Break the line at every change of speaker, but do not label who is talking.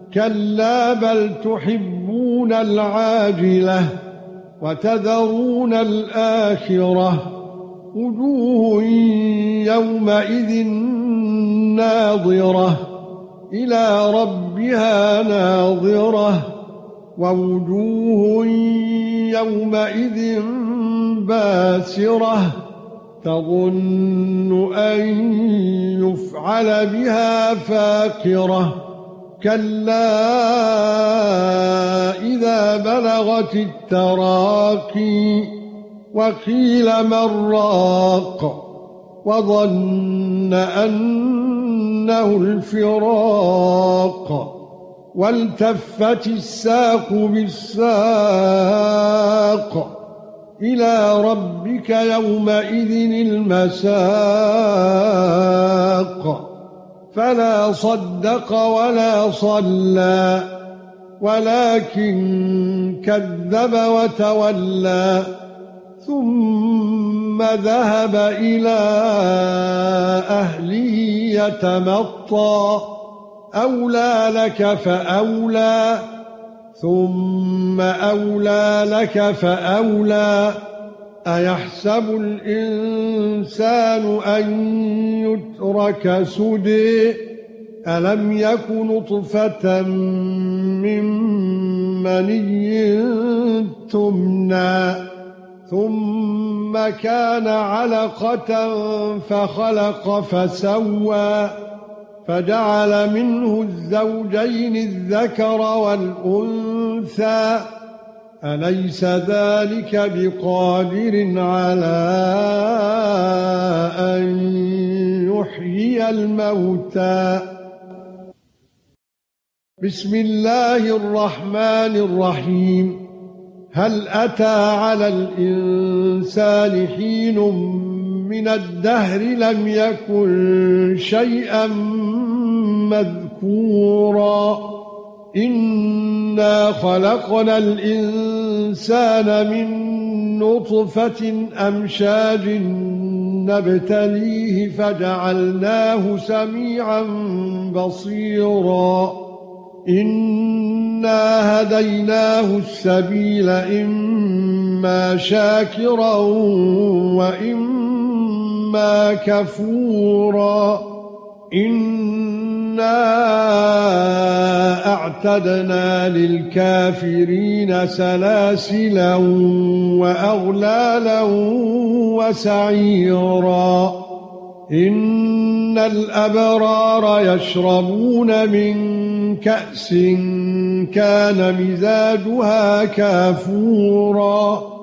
كلا بل تحبون العاجلة وتذرون الآخرة وجوه يومئذ ناظرة إلى ربها ناظرة ووجوه يومئذ باسرة تظن أن يفعل بها فاقرة كلا إذا بلغت التراقي وقيل من راق وظن أنه الفراق والتفت الساق بالساق إلى ربك يومئذ المساق فلا صدق ولا صلى ولكن كذب وتولى ثم ذهب إلى أهله يتمطى أولى لك فأولى ثم أولى لك فأولى أيحسب الإنسان أن يترك سدى ألم يك نطفة من مني تمنى ثم كان علقة فخلق فسوى فجعل منه الزوجين الذكر والأنثى أليس ذلك بقادر على أن يحيي الموتى بسم الله الرحمن الرحيم هل أتى على الإنسان حين من الدهر لم يكن شيئا مذكورا إنا خلقنا الإنسان من نطفة أمشاج نبتليه فجعلناه سميعا بصيرا إنا هديناه السبيل إما شاكرا وإما كفورا إنا أعتدنا للكافرين سلاسلا وأغلالا وسعيرا إن الأبرار يشربون من كأس كان مزاجها كافورا